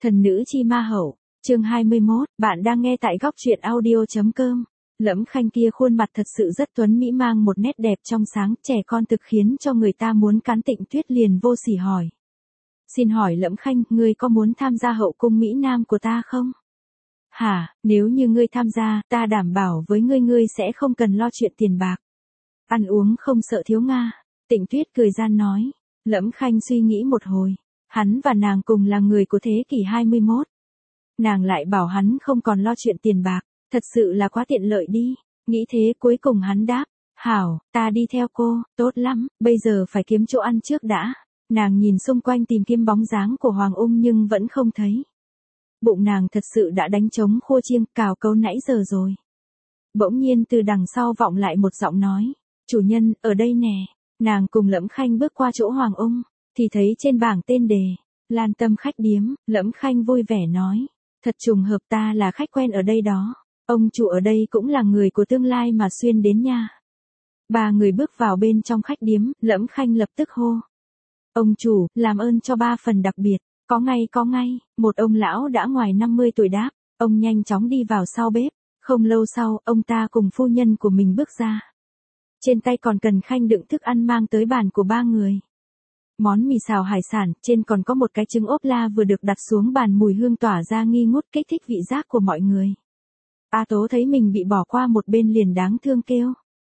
Thần nữ chi ma hậu, chương 21, bạn đang nghe tại góc truyện audio.com. Lẫm Khanh kia khuôn mặt thật sự rất tuấn mỹ, mang một nét đẹp trong sáng, trẻ con thực khiến cho người ta muốn cắn. Tịnh Tuyết liền vô sỉ hỏi. Xin hỏi Lẫm Khanh, ngươi có muốn tham gia hậu cung Mỹ Nam của ta không? Hả, nếu như ngươi tham gia, ta đảm bảo với ngươi sẽ không cần lo chuyện tiền bạc. Ăn uống không sợ thiếu Nga. Tịnh Tuyết cười gian nói. Lẫm Khanh suy nghĩ một hồi. Hắn và nàng cùng là người của thế kỷ 21. Nàng lại bảo hắn không còn lo chuyện tiền bạc, thật sự là quá tiện lợi đi. Nghĩ thế cuối cùng hắn đáp, hảo, ta đi theo cô, tốt lắm, bây giờ phải kiếm chỗ ăn trước đã. Nàng nhìn xung quanh tìm kiếm bóng dáng của Hoàng Ung nhưng vẫn không thấy. Bụng nàng thật sự đã đánh trống khô chiêng, cào cấu nãy giờ rồi. Bỗng nhiên từ đằng sau vọng lại một giọng nói, chủ nhân, ở đây nè. Nàng cùng Lẫm Khanh bước qua chỗ Hoàng Ung, thì thấy trên bảng tên đề, Lan Tâm khách điếm. Lẫm Khanh vui vẻ nói, thật trùng hợp, ta là khách quen ở đây đó. Ông chủ ở đây cũng là người của tương lai mà xuyên đến nha. Ba người bước vào bên trong khách điếm, Lẫm Khanh lập tức hô. Ông chủ, làm ơn cho 3 phần đặc biệt. Có ngay, một ông lão đã ngoài 50 tuổi đáp. Ông nhanh chóng đi vào sau bếp. Không lâu sau, ông ta cùng phu nhân của mình bước ra. Trên tay còn cần khanh đựng thức ăn mang tới bàn của 3 người. Món mì xào hải sản, trên còn có một cái trứng ốp la vừa được đặt xuống bàn, mùi hương tỏa ra nghi ngút kích thích vị giác của mọi người. A Tố thấy mình bị bỏ qua một bên liền đáng thương kêu.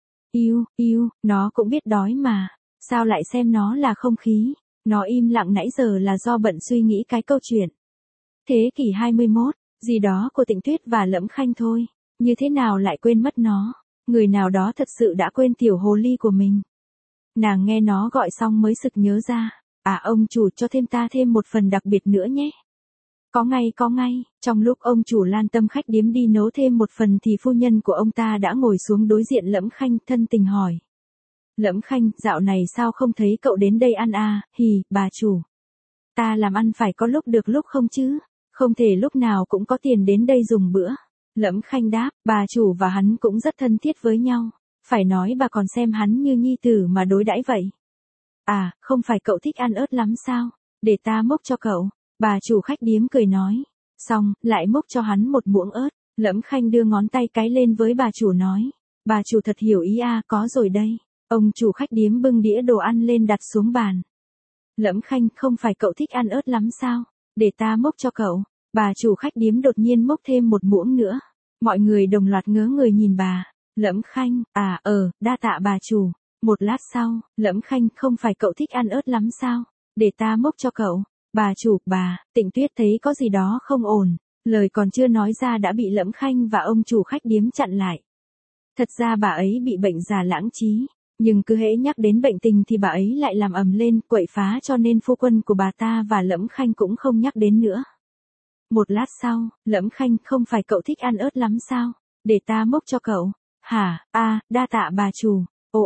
Yêu, nó cũng biết đói mà, sao lại xem nó là không khí, nó im lặng nãy giờ là do bận suy nghĩ cái câu chuyện. Thế kỷ 21, gì đó của Tịnh Tuyết và Lẫm Khanh thôi, như thế nào lại quên mất nó, người nào đó thật sự đã quên tiểu hồ ly của mình. Nàng nghe nó gọi xong mới sực nhớ ra, ông chủ cho ta thêm một phần đặc biệt nữa nhé. Có ngay, trong lúc ông chủ Lan Tâm khách điếm đi nấu thêm một phần thì phu nhân của ông ta đã ngồi xuống đối diện Lẫm Khanh, thân tình hỏi. Lẫm Khanh, dạo này sao không thấy cậu đến đây ăn à, bà chủ. Ta làm ăn phải có lúc được lúc không chứ, không thể lúc nào cũng có tiền đến đây dùng bữa. Lẫm Khanh đáp, bà chủ và hắn cũng rất thân thiết với nhau. Phải nói bà còn xem hắn như nhi tử mà đối đãi vậy. Không phải cậu thích ăn ớt lắm sao? Để ta múc cho cậu. Bà chủ khách điếm cười nói. Xong, lại múc cho hắn một muỗng ớt. Lẫm Khanh đưa ngón tay cái lên với bà chủ nói. Bà chủ thật hiểu ý có rồi đây. Ông chủ khách điếm bưng đĩa đồ ăn lên đặt xuống bàn. Lẫm Khanh, không phải cậu thích ăn ớt lắm sao? Để ta múc cho cậu. Bà chủ khách điếm đột nhiên múc thêm một muỗng nữa. Mọi người đồng loạt ngớ người nhìn bà. Lẫm Khanh, đa tạ bà chủ. Một lát sau, Lẫm Khanh, không phải cậu thích ăn ớt lắm sao? Để ta múc cho cậu. Bà chủ, Tịnh Tuyết thấy có gì đó không ổn. Lời còn chưa nói ra đã bị Lẫm Khanh và ông chủ khách điếm chặn lại. Thật ra bà ấy bị bệnh già lãng trí. Nhưng cứ hễ nhắc đến bệnh tình thì bà ấy lại làm ầm lên, quậy phá, cho nên phu quân của bà ta và Lẫm Khanh cũng không nhắc đến nữa. Một lát sau, Lẫm Khanh, không phải cậu thích ăn ớt lắm sao? Để ta múc cho cậu. Hả, đa tạ bà chủ.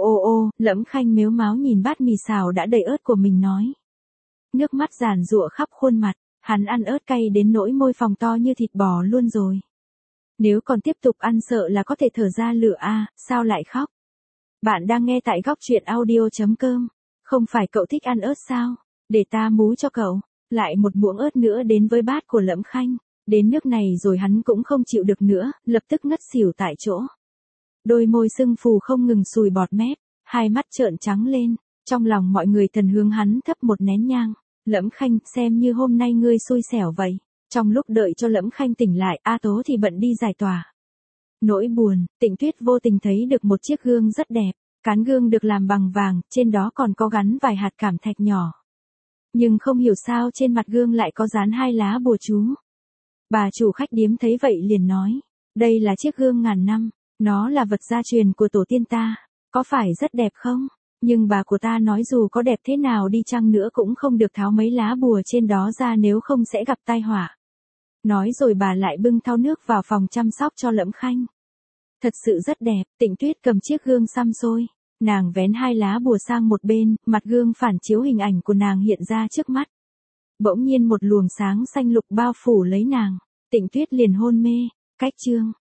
Lẫm Khanh mếu máo nhìn bát mì xào đã đầy ớt của mình nói. Nước mắt giàn giụa khắp khuôn mặt, hắn ăn ớt cay đến nỗi môi phồng to như thịt bò luôn rồi. Nếu còn tiếp tục ăn sợ là có thể thở ra lửa sao lại khóc. Bạn đang nghe tại góc truyện audio.com. Không phải cậu thích ăn ớt sao? Để ta mú cho cậu. Lại một muỗng ớt nữa đến với bát của Lẫm Khanh. Đến nước này rồi hắn cũng không chịu được nữa, lập tức ngất xỉu tại chỗ. Đôi môi sưng phù không ngừng sùi bọt mép, hai mắt trợn trắng lên, trong lòng mọi người thần hướng hắn thắp một nén nhang. Lẫm Khanh, xem như hôm nay ngươi xui xẻo vậy. Trong lúc đợi cho Lẫm Khanh tỉnh lại, A Tố thì bận đi giải tỏa. Nỗi buồn, Tịnh Tuyết vô tình thấy được một chiếc gương rất đẹp, cán gương được làm bằng vàng, trên đó còn có gắn vài hạt cảm thạch nhỏ. Nhưng không hiểu sao trên mặt gương lại có dán 2 lá bùa chú. Bà chủ khách điếm thấy vậy liền nói, đây là chiếc gương ngàn năm, nó là vật gia truyền của tổ tiên ta, có phải rất đẹp không? Nhưng bà của ta nói dù có đẹp thế nào đi chăng nữa cũng không được tháo mấy lá bùa trên đó ra, nếu không sẽ gặp tai họa. Nói rồi bà lại bưng thau nước vào phòng chăm sóc cho Lẫm Khanh. Thật sự rất đẹp. Tịnh Tuyết cầm chiếc gương xăm xôi, nàng vén 2 lá bùa sang một bên, mặt gương phản chiếu hình ảnh của nàng hiện ra trước mắt. Bỗng nhiên một luồng sáng xanh lục bao phủ lấy nàng, Tịnh Tuyết liền hôn mê. Cách chương